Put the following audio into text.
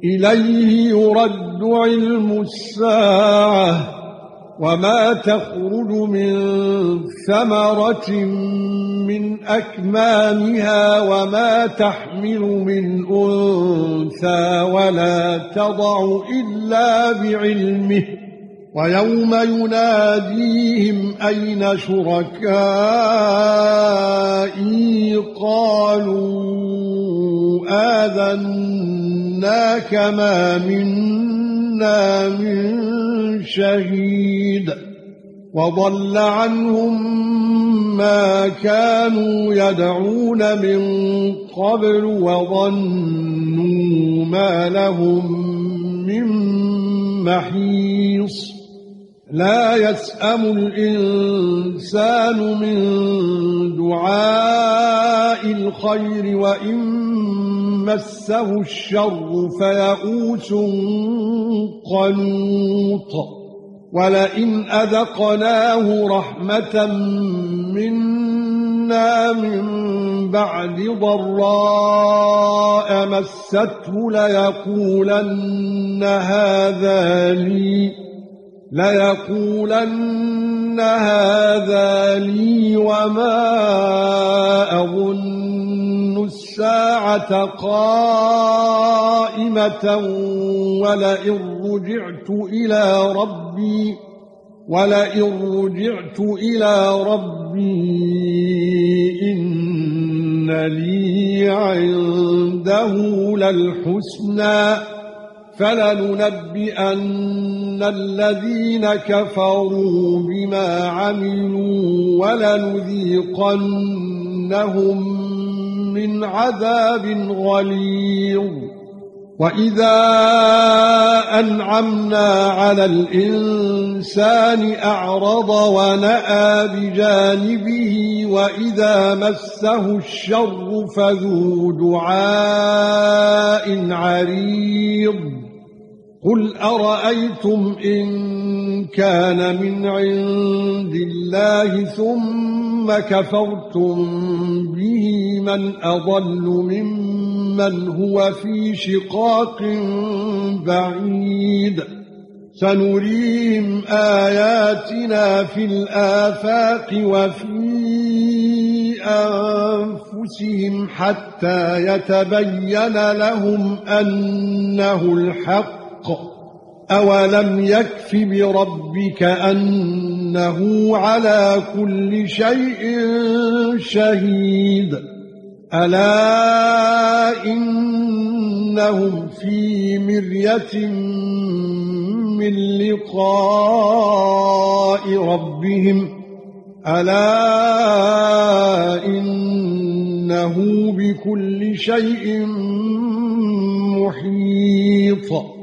إليه يرد علم الساعة وما تخرج من ثمرة من أكمامها وما تحمل من أنثى ولا تضع إلا بعلمه ويوم يناديهم أين شركائي قالوا آذناك ما منا من شهيد وضل عنهم ما كانوا يدعون من قبل وظنوا ما لهم من محيص لا يسأم الإنسان من دعاء الخير وإن مسه الشر فيئوس قنوط ولئن أذقناه رحمة منا من بعد ضراء مسته ليقولن هذا لي وما أظن الساعة قائمة ولئن رجعت إلى ربي إن لي عنده للحسنى فلننبئن الذين كفروا بما عملوا ولنذيقنهم من عذاب غليظ وإذا أنعمنا على الإنسان أعرض ونأى بجانبه وإذا مسه الشر فذو دعاء عريض قل أرأيتم إن كان من عند الله ثم كفرتم به من أضل ممن هو في شقاق بعيد سنريهم آياتنا في الآفاق وفي أنفسهم حتى يتبين لهم أنه الحق أولم يكف بربك أنه على كل شيء شهيد ألا إنهم في مرية من لقاء ربهم ألا إنه بكل شيء محيط